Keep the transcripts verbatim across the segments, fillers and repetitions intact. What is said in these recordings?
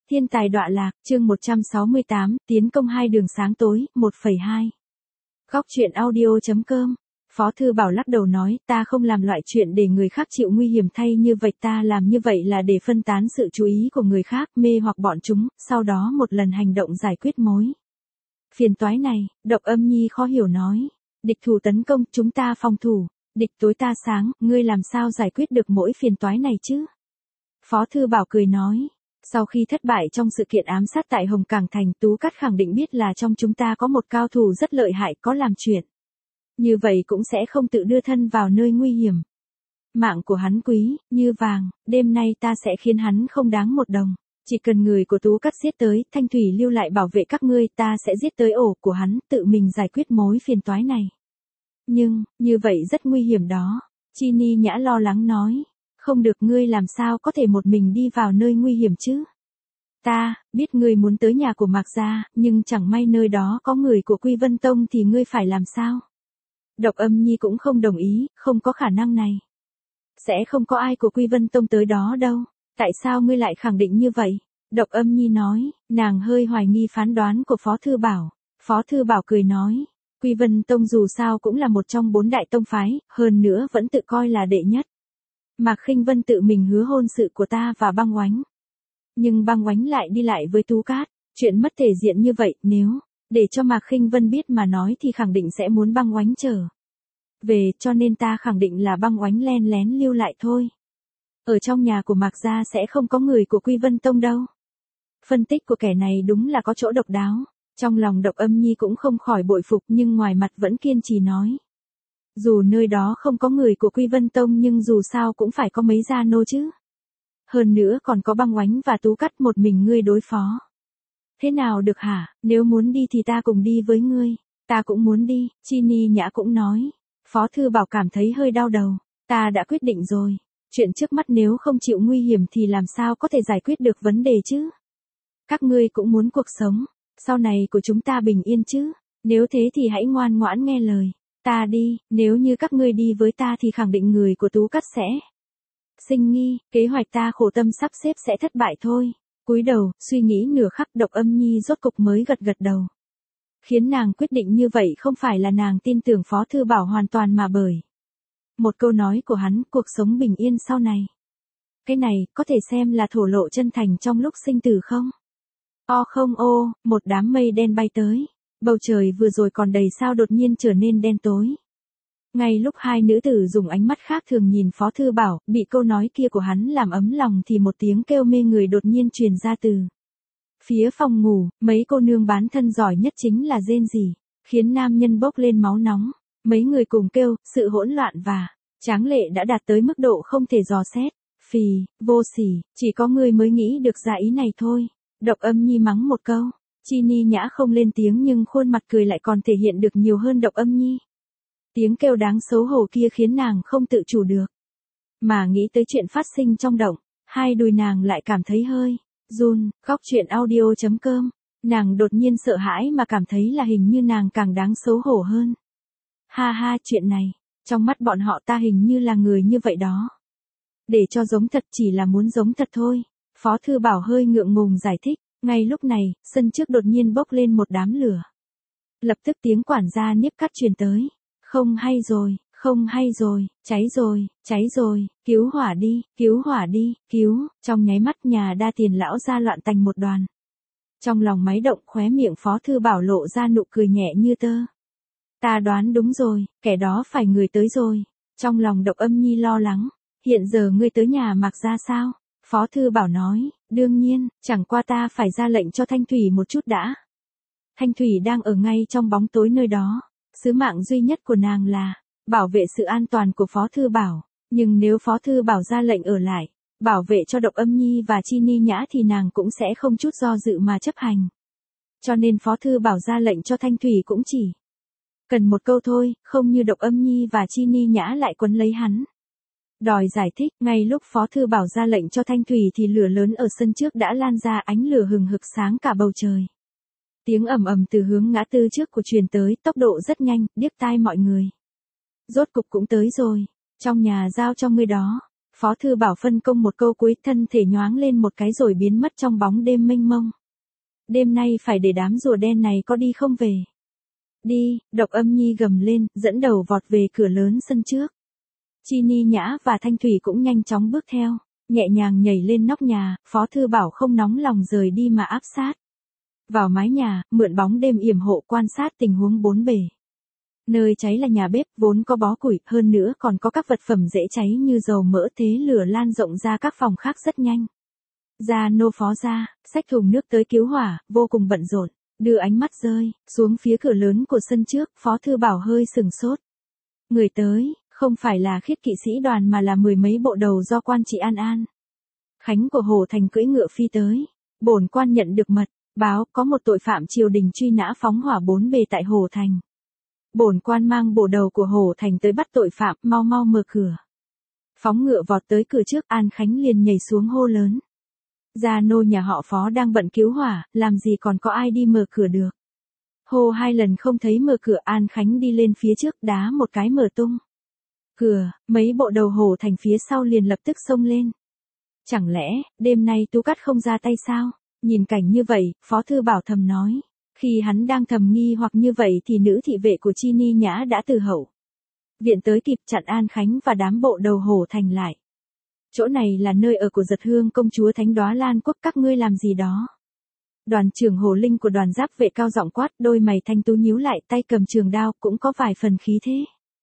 Thiên tài đọa lạc, chương một trăm sáu mươi tám, tiến công hai đường sáng tối, một phẩy hai. Góc truyện audio.com. Phó Thư Bảo lắc đầu nói, ta không làm loại chuyện để người khác chịu nguy hiểm thay như vậy, ta làm như vậy là để phân tán sự chú ý của người khác, mê hoặc bọn chúng, sau đó một lần hành động giải quyết mối phiền toái này. Độc Âm Nhi khó hiểu nói, địch thủ tấn công, chúng ta phòng thủ, địch tối ta sáng, ngươi làm sao giải quyết được mỗi phiền toái này chứ? Phó Thư Bảo cười nói, sau khi thất bại trong sự kiện ám sát tại Hồng Cảng Thành, Tú Cát khẳng định biết là trong chúng ta có một cao thủ rất lợi hại, có làm chuyện như vậy cũng sẽ không tự đưa thân vào nơi nguy hiểm. Mạng của hắn quý như vàng, đêm nay ta sẽ khiến hắn không đáng một đồng. Chỉ cần người của Tú Cát giết tới, Thanh Thủy lưu lại bảo vệ các ngươi, ta sẽ giết tới ổ của hắn, tự mình giải quyết mối phiền toái này. Nhưng, như vậy rất nguy hiểm đó. Chi Ni Nhã lo lắng nói. Không được, ngươi làm sao có thể một mình đi vào nơi nguy hiểm chứ? Ta, biết ngươi muốn tới nhà của Mạc Gia, nhưng chẳng may nơi đó có người của Quy Vân Tông thì ngươi phải làm sao? Độc Âm Nhi cũng không đồng ý, không có khả năng này. Sẽ không có ai của Quy Vân Tông tới đó đâu. Tại sao ngươi lại khẳng định như vậy? Độc Âm Nhi nói, nàng hơi hoài nghi phán đoán của Phó Thư Bảo. Phó Thư Bảo cười nói, Quy Vân Tông dù sao cũng là một trong bốn đại tông phái, hơn nữa vẫn tự coi là đệ nhất. Mạc Khinh Vân tự mình hứa hôn sự của ta và Băng Oánh. Nhưng Băng Oánh lại đi lại với Tú Cát, chuyện mất thể diện như vậy, nếu để cho Mạc Khinh Vân biết mà nói thì khẳng định sẽ muốn Băng Oánh trở về, cho nên ta khẳng định là Băng Oánh len lén lưu lại thôi. Ở trong nhà của Mạc Gia sẽ không có người của Quy Vân Tông đâu. Phân tích của kẻ này đúng là có chỗ độc đáo. Trong lòng Độc Âm Nhi cũng không khỏi bội phục, nhưng ngoài mặt vẫn kiên trì nói. Dù nơi đó không có người của Quy Vân Tông nhưng dù sao cũng phải có mấy gia nô chứ. Hơn nữa còn có Băng Oánh và Tú Cát, một mình ngươi đối phó. Thế nào được hả, nếu muốn đi thì ta cùng đi với ngươi. Ta cũng muốn đi, Chi Ni Nhã cũng nói. Phó Thư Bảo cảm thấy hơi đau đầu. Ta đã quyết định rồi. Chuyện trước mắt nếu không chịu nguy hiểm thì làm sao có thể giải quyết được vấn đề chứ? Các ngươi cũng muốn cuộc sống sau này của chúng ta bình yên chứ? Nếu thế thì hãy ngoan ngoãn nghe lời. Ta đi, nếu như các ngươi đi với ta thì khẳng định người của Tú Cát sẽ sinh nghi, kế hoạch ta khổ tâm sắp xếp sẽ thất bại thôi. Cúi đầu, suy nghĩ nửa khắc, Độc Âm Nhi rốt cục mới gật gật đầu. Khiến nàng quyết định như vậy không phải là nàng tin tưởng Phó Thư Bảo hoàn toàn mà bởi một câu nói của hắn, cuộc sống bình yên sau này. Cái này, có thể xem là thổ lộ chân thành trong lúc sinh tử không? O không ô, một đám mây đen bay tới. Bầu trời vừa rồi còn đầy sao đột nhiên trở nên đen tối. Ngay lúc hai nữ tử dùng ánh mắt khác thường nhìn Phó Thư Bảo, bị câu nói kia của hắn làm ấm lòng thì một tiếng kêu mê người đột nhiên truyền ra từ phía phòng ngủ. Mấy cô nương bán thân giỏi nhất chính là rên rỉ, khiến nam nhân bốc lên máu nóng. Mấy người cùng kêu, sự hỗn loạn và tráng lệ đã đạt tới mức độ không thể dò xét. Phì, vô sỉ, chỉ có ngươi mới nghĩ được ra ý này thôi. Độc Âm Nhi mắng một câu. Chi Ni Nhã không lên tiếng nhưng khuôn mặt cười lại còn thể hiện được nhiều hơn Độc Âm Nhi. Tiếng kêu đáng xấu hổ kia khiến nàng không tự chủ được. Mà nghĩ tới chuyện phát sinh trong động, hai đùi nàng lại cảm thấy hơi run. Góc truyện audio.com. Nàng đột nhiên sợ hãi mà cảm thấy là hình như nàng càng đáng xấu hổ hơn. Ha ha, chuyện này, trong mắt bọn họ ta hình như là người như vậy đó. Để cho giống thật chỉ là muốn giống thật thôi. Phó Thư Bảo hơi ngượng ngùng giải thích. Ngay lúc này, sân trước đột nhiên bốc lên một đám lửa. Lập tức tiếng quản gia Niếp Cắt truyền tới. Không hay rồi, không hay rồi, cháy rồi, cháy rồi, cứu hỏa đi, cứu hỏa đi, cứu. Trong nháy mắt nhà Đa Tiền lão ra loạn thành một đoàn. Trong lòng máy động, khóe miệng Phó Thư Bảo lộ ra nụ cười nhẹ như tơ. Ta đoán đúng rồi, kẻ đó phải người tới rồi. Trong lòng Độc Âm Nhi lo lắng. Hiện giờ ngươi tới nhà Mạc Gia sao? Phó Thư Bảo nói, đương nhiên, chẳng qua ta phải ra lệnh cho Thanh Thủy một chút đã. Thanh Thủy đang ở ngay trong bóng tối nơi đó. Sứ mạng duy nhất của nàng là bảo vệ sự an toàn của Phó Thư Bảo. Nhưng nếu Phó Thư Bảo ra lệnh ở lại, bảo vệ cho Độc Âm Nhi và Chi Ni Nhã thì nàng cũng sẽ không chút do dự mà chấp hành. Cho nên Phó Thư Bảo ra lệnh cho Thanh Thủy cũng chỉ cần một câu thôi, không như Độc Âm Nhi và Chi Ni Nhã lại quấn lấy hắn. Đòi giải thích, ngay lúc Phó Thư Bảo ra lệnh cho Thanh Thủy thì lửa lớn ở sân trước đã lan ra, ánh lửa hừng hực sáng cả bầu trời. Tiếng ầm ầm từ hướng ngã tư trước của truyền tới, tốc độ rất nhanh, điếc tai mọi người. Rốt cục cũng tới rồi, trong nhà giao cho ngươi đó. Phó Thư Bảo phân công một câu cuối, thân thể nhoáng lên một cái rồi biến mất trong bóng đêm mênh mông. Đêm nay phải để đám rùa đen này có đi không về. Đi, Độc Âm Nhi gầm lên, dẫn đầu vọt về cửa lớn sân trước. Chi Ni Nhã và Thanh Thủy cũng nhanh chóng bước theo, nhẹ nhàng nhảy lên nóc nhà, Phó Thư Bảo không nóng lòng rời đi mà áp sát vào mái nhà, mượn bóng đêm yểm hộ quan sát tình huống bốn bề. Nơi cháy là nhà bếp, vốn có bó củi, hơn nữa còn có các vật phẩm dễ cháy như dầu mỡ, thế lửa lan rộng ra các phòng khác rất nhanh. Gia Nô Phó ra, xách thùng nước tới cứu hỏa, vô cùng bận rộn, đưa ánh mắt rơi xuống phía cửa lớn của sân trước, Phó Thư Bảo hơi sừng sốt. Người tới, không phải là Khiết kỵ sĩ đoàn mà là mười mấy bộ đầu do quan trị An An Khánh của Hồ Thành cưỡi ngựa phi tới. Bổn quan nhận được mật báo có một tội phạm triều đình truy nã phóng hỏa bốn bề tại Hồ Thành. Bổn quan mang bộ đầu của Hồ Thành tới bắt tội phạm, mau mau mở cửa. Phóng ngựa vọt tới cửa trước, An Khánh liền nhảy xuống hô lớn. Gia nô nhà họ Phó đang bận cứu hỏa, làm gì còn có ai đi mở cửa được. Hô hai lần không thấy mở cửa, An Khánh đi lên phía trước đá một cái mở tung cửa, mấy bộ đầu Hồ Thành phía sau liền lập tức xông lên. Chẳng lẽ, đêm nay Tú Cát không ra tay sao? Nhìn cảnh như vậy, Phó Thư Bảo thầm nói. Khi hắn đang thầm nghi hoặc như vậy thì nữ thị vệ của Chi Ni Nhã đã từ hậu viện tới kịp chặn An Khánh và đám bộ đầu Hồ Thành lại. Chỗ này là nơi ở của Giật Hương công chúa Thánh Đóa Lan Quốc, các ngươi làm gì đó? Đoàn trưởng Hồ Linh của đoàn giáp vệ cao giọng quát, đôi mày thanh tú nhíu lại, tay cầm trường đao, cũng có vài phần khí thế.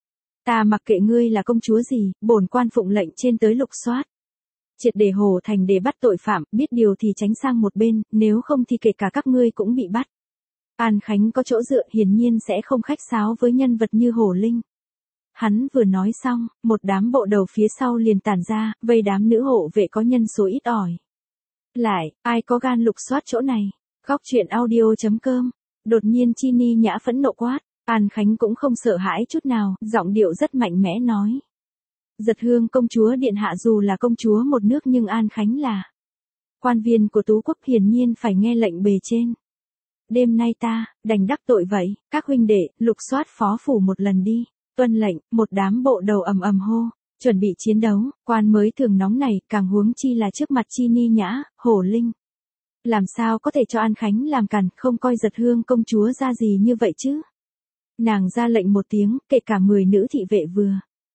Ta mặc kệ ngươi là công chúa gì, bổn quan phụng lệnh trên tới lục soát. Triệt để Hồ Thành để bắt tội phạm, biết điều thì tránh sang một bên, nếu không thì kể cả các ngươi cũng bị bắt. An Khánh có chỗ dựa, hiển nhiên sẽ không khách sáo với nhân vật như Hồ Linh. Hắn vừa nói xong, một đám bộ đầu phía sau liền tản ra, vây đám nữ hộ vệ có nhân số ít ỏi. Lại, ai có gan lục soát chỗ này? Góc truyện audio chấm com. Đột nhiên Chi Ni Nhã phẫn nộ quát, An Khánh cũng không sợ hãi chút nào, giọng điệu rất mạnh mẽ nói. Giật Hương công chúa điện hạ dù là công chúa một nước nhưng An Khánh là quan viên của Tú Quốc, hiển nhiên phải nghe lệnh bề trên. Đêm nay ta, đành đắc tội vậy, các huynh đệ, lục soát phó phủ một lần đi. Tuân lệnh, một đám bộ đầu ầm ầm hô, chuẩn bị chiến đấu, quan mới thường nóng này, càng huống chi là trước mặt Chi Ni Nhã, Hồ Linh. Làm sao có thể cho An Khánh làm cản, không coi Giật Hương công chúa ra gì như vậy chứ? Nàng ra lệnh một tiếng, kể cả mười nữ thị vệ vừa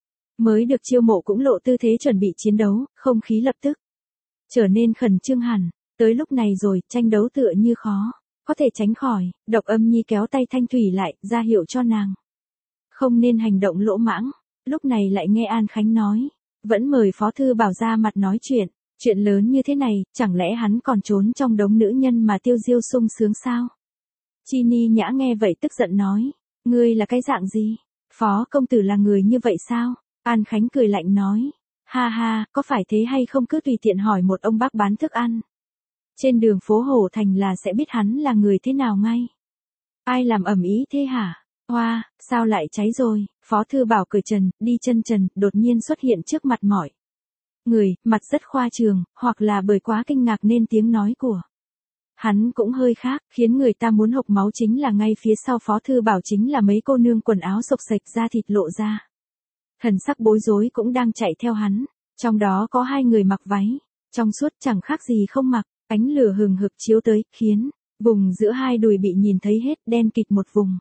mới được chiêu mộ cũng lộ tư thế chuẩn bị chiến đấu, không khí lập tức trở nên khẩn trương hẳn. Tới lúc này rồi, tranh đấu tựa như khó có thể tránh khỏi. Độc Âm Nhi kéo tay Thanh Thủy lại, ra hiệu cho nàng không nên hành động lỗ mãng. Lúc này lại nghe An Khánh nói, vẫn mời Phó Thư Bảo ra mặt nói chuyện. Chuyện lớn như thế này, chẳng lẽ hắn còn trốn trong đống nữ nhân mà tiêu diêu sung sướng sao? Chi Ni Nhã nghe vậy tức giận nói, ngươi là cái dạng gì? Phó công tử là người như vậy sao? An Khánh cười lạnh nói, ha ha, có phải thế hay không cứ tùy tiện hỏi một ông bác bán thức ăn trên đường phố Hồ Thành là sẽ biết hắn là người thế nào ngay. Ai làm ầm ĩ thế hả? Hoa, sao lại cháy rồi? Phó Thư Bảo cởi trần, đi chân trần, đột nhiên xuất hiện trước mặt mọi người, mặt rất khoa trương, hoặc là bởi quá kinh ngạc nên tiếng nói của hắn cũng hơi khác, khiến người ta muốn hộc máu. Chính là ngay phía sau Phó Thư Bảo chính là mấy cô nương quần áo xộc xệch, da thịt lộ ra. Thần sắc bối rối cũng đang chạy theo hắn, trong đó có hai người mặc váy trong suốt chẳng khác gì không mặc, ánh lửa hừng hực chiếu tới, khiến vùng giữa hai đùi bị nhìn thấy hết, đen kịt một vùng.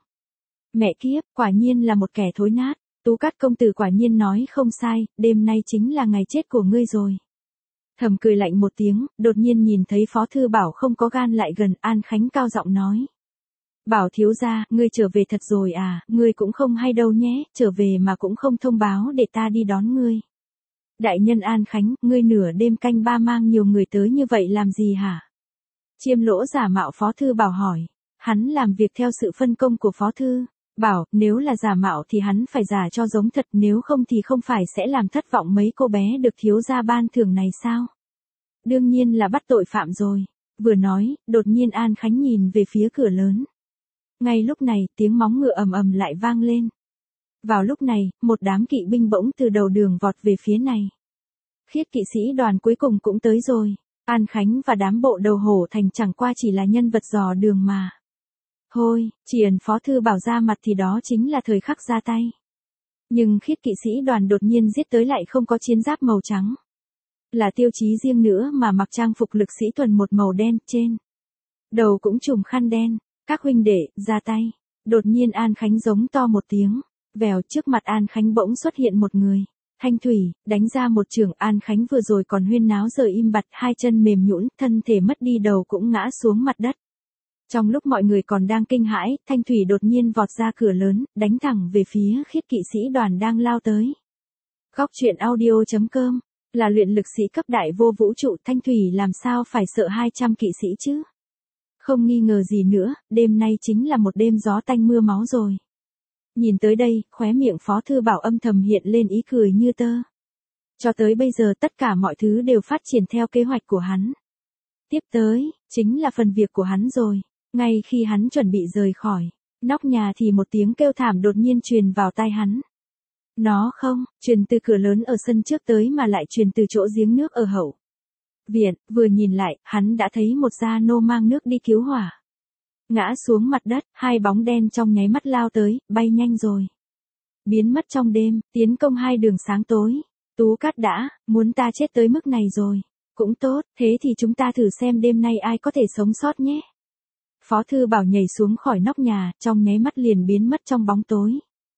Mẹ kiếp, quả nhiên là một kẻ thối nát. Tú Cát công tử quả nhiên nói không sai, đêm nay chính là ngày chết của ngươi rồi. Thầm cười lạnh một tiếng, đột nhiên nhìn thấy Phó Thư Bảo không có gan lại gần, An Khánh cao giọng nói. Bảo thiếu gia, ngươi trở về thật rồi à, ngươi cũng không hay đâu nhé, trở về mà cũng không thông báo để ta đi đón ngươi. Đại nhân An Khánh, ngươi nửa đêm canh ba mang nhiều người tới như vậy làm gì hả? Chiêm Lỗ giả mạo Phó Thư Bảo hỏi. Hắn làm việc theo sự phân công của Phó Thư Bảo, nếu là giả mạo thì hắn phải giả cho giống thật, nếu không thì không phải sẽ làm thất vọng mấy cô bé được thiếu gia ban thưởng này sao? Đương nhiên là bắt tội phạm rồi. Vừa nói, đột nhiên An Khánh nhìn về phía cửa lớn. Ngay lúc này, tiếng móng ngựa ầm ầm lại vang lên. Vào lúc này, một đám kỵ binh bỗng từ đầu đường vọt về phía này. Khiết kỵ sĩ đoàn cuối cùng cũng tới rồi. An Khánh và đám bộ đầu Hồ Thành chẳng qua chỉ là nhân vật dò đường mà. Hôi, chỉ ẩn Phó Thư Bảo ra mặt thì đó chính là thời khắc ra tay. Nhưng khiết kỵ sĩ đoàn đột nhiên giết tới lại không có chiến giáp màu trắng. Là tiêu chí riêng nữa mà mặc trang phục lực sĩ thuần một màu đen trên. Đầu cũng trùm khăn đen. Các huynh đệ, ra tay. Đột nhiên An Khánh giống to một tiếng. Vèo, trước mặt An Khánh bỗng xuất hiện một người. Thanh Thủy, đánh ra một chưởng. An Khánh vừa rồi còn huyên náo giờ im bặt, hai chân mềm nhũn, thân thể mất đi đầu cũng ngã xuống mặt đất. Trong lúc mọi người còn đang kinh hãi, Thanh Thủy đột nhiên vọt ra cửa lớn, đánh thẳng về phía khiết kỵ sĩ đoàn đang lao tới. Góc truyện audio chấm com là luyện lực sĩ cấp đại vô vũ trụ, Thanh Thủy làm sao phải sợ hai trăm kỵ sĩ chứ? Không nghi ngờ gì nữa, đêm nay chính là một đêm gió tanh mưa máu rồi. Nhìn tới đây, khóe miệng Phó Thư Bảo âm thầm hiện lên ý cười như tơ. Cho tới bây giờ tất cả mọi thứ đều phát triển theo kế hoạch của hắn. Tiếp tới, chính là phần việc của hắn rồi. Ngay khi hắn chuẩn bị rời khỏi nóc nhà thì một tiếng kêu thảm đột nhiên truyền vào tai hắn. Nó không, truyền từ cửa lớn ở sân trước tới mà lại truyền từ chỗ giếng nước ở hậu viện, vừa nhìn lại, hắn đã thấy một gia nô mang nước đi cứu hỏa. Ngã xuống mặt đất, hai bóng đen trong nháy mắt lao tới, bay nhanh rồi. Biến mất trong đêm, tiến công hai đường sáng tối. Tú Cát đã, muốn ta chết tới mức này rồi. Cũng tốt, thế thì chúng ta thử xem đêm nay ai có thể sống sót nhé. Phó Thư Bảo nhảy xuống khỏi nóc nhà, trong nháy mắt liền biến mất trong bóng tối.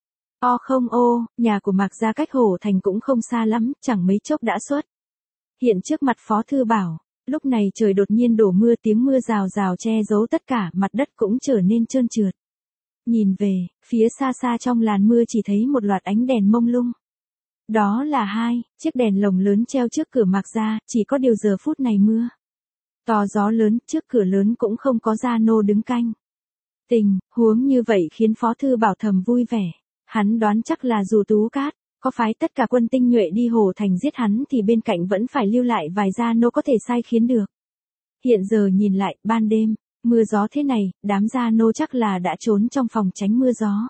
O không ô, nhà của Mạc Gia cách Hổ Thành cũng không xa lắm, chẳng mấy chốc đã xuất hiện trước mặt Phó Thư Bảo. Lúc này trời đột nhiên đổ mưa, tiếng mưa rào rào che giấu tất cả, mặt đất cũng trở nên trơn trượt. Nhìn về, phía xa xa trong làn mưa chỉ thấy một loạt ánh đèn mông lung. Đó là hai chiếc đèn lồng lớn treo trước cửa Mạc Gia, chỉ có điều giờ phút này mưa to gió lớn, trước cửa lớn cũng không có gia nô đứng canh. Tình huống như vậy khiến Phó Thư Bảo thầm vui vẻ. Hắn đoán chắc là dù Tú Cát có phái tất cả quân tinh nhuệ đi Hồ Thành giết hắn thì bên cạnh vẫn phải lưu lại vài gia nô có thể sai khiến được. Hiện giờ nhìn lại, ban đêm, mưa gió thế này, đám gia nô chắc là đã trốn trong phòng tránh mưa gió.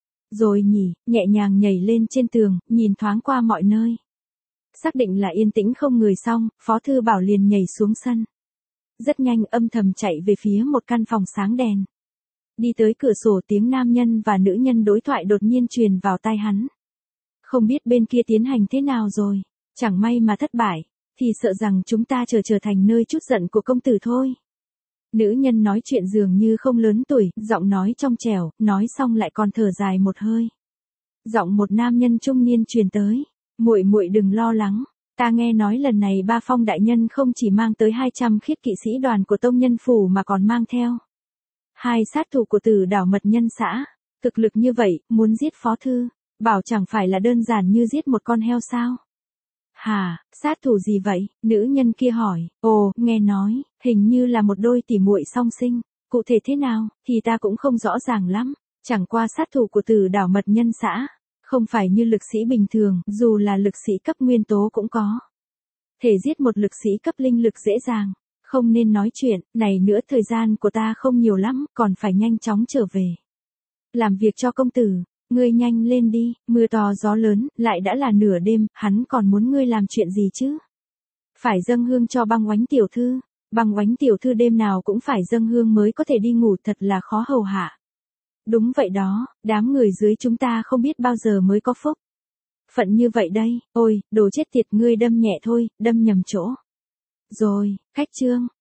Rồi nhỉ, nhẹ nhàng nhảy lên trên tường, nhìn thoáng qua mọi nơi. Xác định là yên tĩnh không người xong, Phó Thư Bảo liền nhảy xuống sân. Rất nhanh âm thầm chạy về phía một căn phòng sáng đèn. Đi tới cửa sổ, tiếng nam nhân và nữ nhân đối thoại đột nhiên truyền vào tai hắn. Không biết bên kia tiến hành thế nào rồi, chẳng may mà thất bại, thì sợ rằng chúng ta trở trở thành nơi trút giận của công tử thôi. Nữ nhân nói chuyện dường như không lớn tuổi, giọng nói trong trẻo, nói xong lại còn thở dài một hơi. Giọng một nam nhân trung niên truyền tới, muội muội đừng lo lắng, ta nghe nói lần này Ba Phong đại nhân không chỉ mang tới hai trăm khiết kỵ sĩ đoàn của Tông Nhân Phủ mà còn mang theo hai sát thủ của Tử Đảo Mật Nhân xã. Thực lực như vậy, muốn giết Phó Thư Bảo chẳng phải là đơn giản như giết một con heo sao? Hả, sát thủ gì vậy? Nữ nhân kia hỏi. Ồ, nghe nói, hình như là một đôi tỉ muội song sinh. Cụ thể thế nào, thì ta cũng không rõ ràng lắm. Chẳng qua sát thủ của Tử Đảo Mật Nhân xã không phải như lực sĩ bình thường, dù là lực sĩ cấp nguyên tố cũng có thể giết một lực sĩ cấp linh lực dễ dàng. Không nên nói chuyện, này nữa thời gian của ta không nhiều lắm, còn phải nhanh chóng trở về làm việc cho công tử. Ngươi nhanh lên đi, mưa to gió lớn, lại đã là nửa đêm, hắn còn muốn ngươi làm chuyện gì chứ? Phải dâng hương cho Băng Oánh tiểu thư. Băng Oánh tiểu thư đêm nào cũng phải dâng hương mới có thể đi ngủ, thật là khó hầu hạ. Đúng vậy đó, đám người dưới chúng ta không biết bao giờ mới có phúc phận như vậy đây. Ôi, đồ chết tiệt, ngươi đâm nhẹ thôi, đâm nhầm chỗ rồi. Khách trương,